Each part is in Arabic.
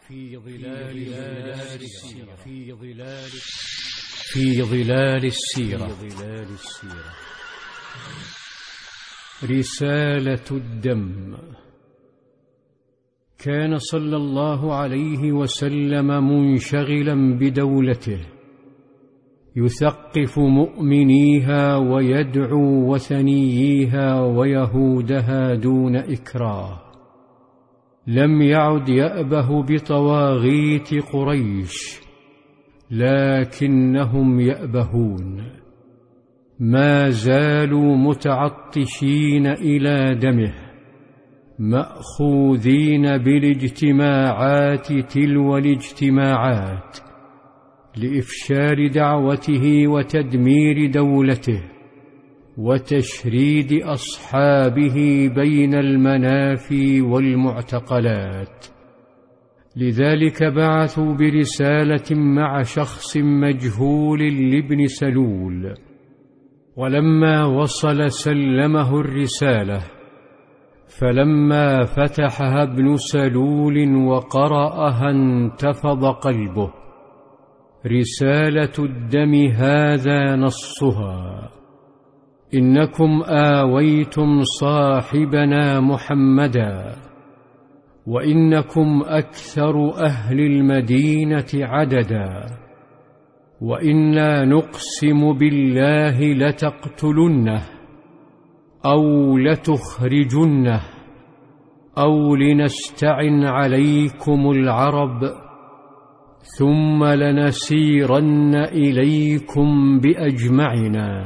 في ظلال السيرة. رسالة الدم. كان صلى الله عليه وسلم منشغلا بدولته، يثقف مؤمنيها ويدعو وثنييها ويهودها دون إكراه. لم يعد يأبه بطواغيت قريش، لكنهم يأبهون. ما زالوا متعطشين إلى دمه، مأخوذين بالاجتماعات تلو الاجتماعات لإفشال دعوته وتدمير دولته وتشريد أصحابه بين المنافي والمعتقلات. لذلك بعثوا برسالة مع شخص مجهول لابن سلول، ولما وصل سلمه الرسالة، فلما فتحها ابن سلول وقرأها انتفض قلبه. رسالة الدم هذا نصها: إنكم آويتم صاحبنا محمدا، وإنكم أكثر أهل المدينة عددا، وإنا نقسم بالله لتقتلنه أو لتخرجنه أو لنستعن عليكم العرب، ثم لنسيرن إليكم بأجمعنا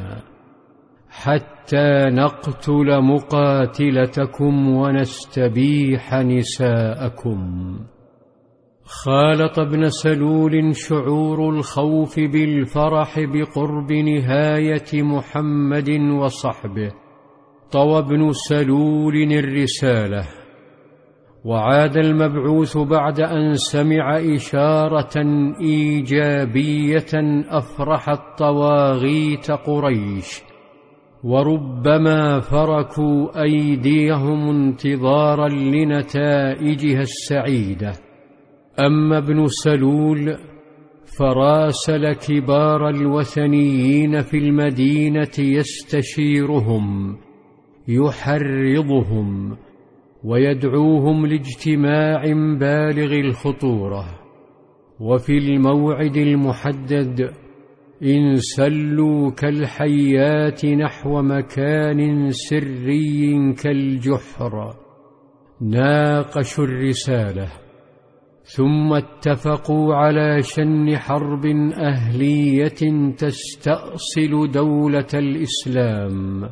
حتى نقتل مقاتلتكم ونستبيح نساءكم. خالط ابن سلول شعور الخوف بالفرح بقرب نهاية محمد وصحبه. طوى ابن سلول الرسالة، وعاد المبعوث بعد أن سمع إشارة إيجابية أفرحت طواغيت قريش، وربما فركوا أيديهم انتظارا لنتائجها السعيدة. أما ابن سلول فراسل كبار الوثنيين في المدينة يستشيرهم، يحرضهم ويدعوهم لاجتماع بالغ الخطورة، وفي الموعد المحدد انسلوا كالحيات نحو مكان سري كالجحر. ناقشوا الرسالة، ثم اتفقوا على شن حرب أهلية تستأصل دولة الإسلام،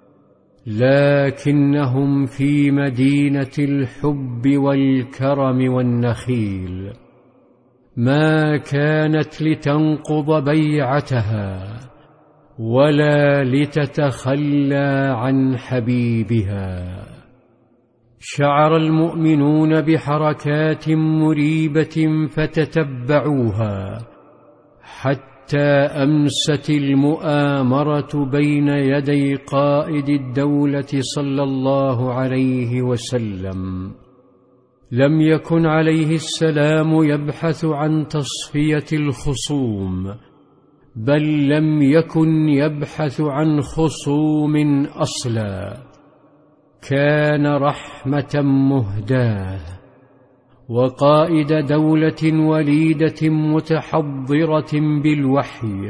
لكنهم في مدينة الحب والكرم والنخيل. ما كانت لتنقض بيعتها ولا لتتخلى عن حبيبها. شعر المؤمنون بحركات مريبة فتتبعوها، حتى أمست المؤامرة بين يدي قائد الدولة صلى الله عليه وسلم. لم يكن عليه السلام يبحث عن تصفية الخصوم، بل لم يكن يبحث عن خصوم أصلا. كان رحمة مهداة، وقائد دولة وليدة متحضرة بالوحي،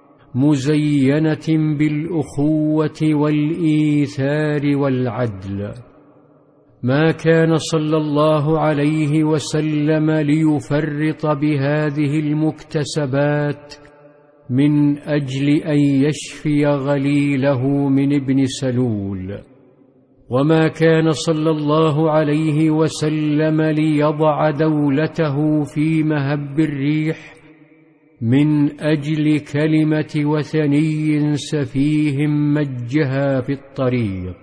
مزينة بالأخوة والإيثار والعدل. ما كان صلى الله عليه وسلم ليفرط بهذه المكتسبات من أجل أن يشفي غليله من ابن سلول، وما كان صلى الله عليه وسلم ليضع دولته في مهب الريح من أجل كلمة وثني سفيه مجها في الطريق.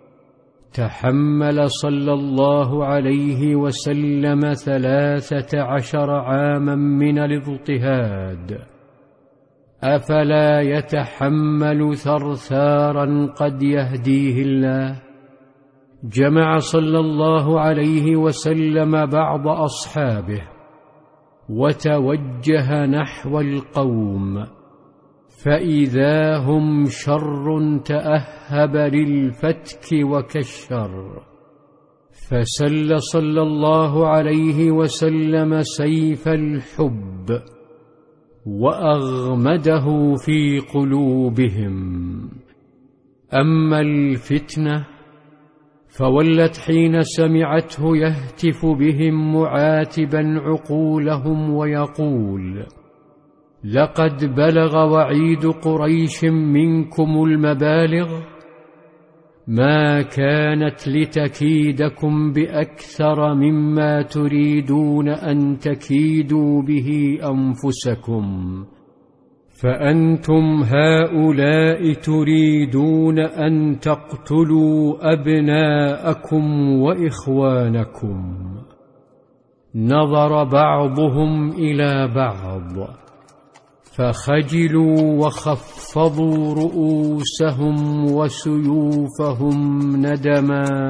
تحمل صلى الله عليه وسلم 13 عاما من الاضطهاد، أفلا يتحمل ثرثارا قد يهديه الله؟ جمع صلى الله عليه وسلم بعض أصحابه وتوجه نحو القوم، فإذا هم شر تأهب للفتك وكالشر، فسل صلى الله عليه وسلم سيف الحب وأغمده في قلوبهم. أما الفتنة فولت حين سمعته يهتف بهم معاتبا عقولهم ويقول: لقد بلغ وعيد قريش منكم المبالغ، ما كانت لتكيدكم بأكثر مما تريدون أن تكيدوا به أنفسكم، فأنتم هؤلاء تريدون أن تقتلوا أبناءكم وإخوانكم. نظر بعضهم إلى بعض فخجلوا وخفضوا رؤوسهم وسيوفهم ندما،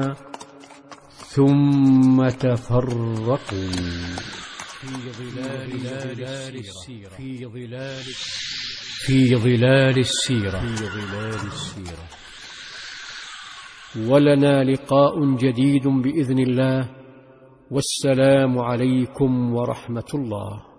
ثم تفرقوا في ظلال السيرة. ولنا لقاء جديد بإذن الله، والسلام عليكم ورحمة الله.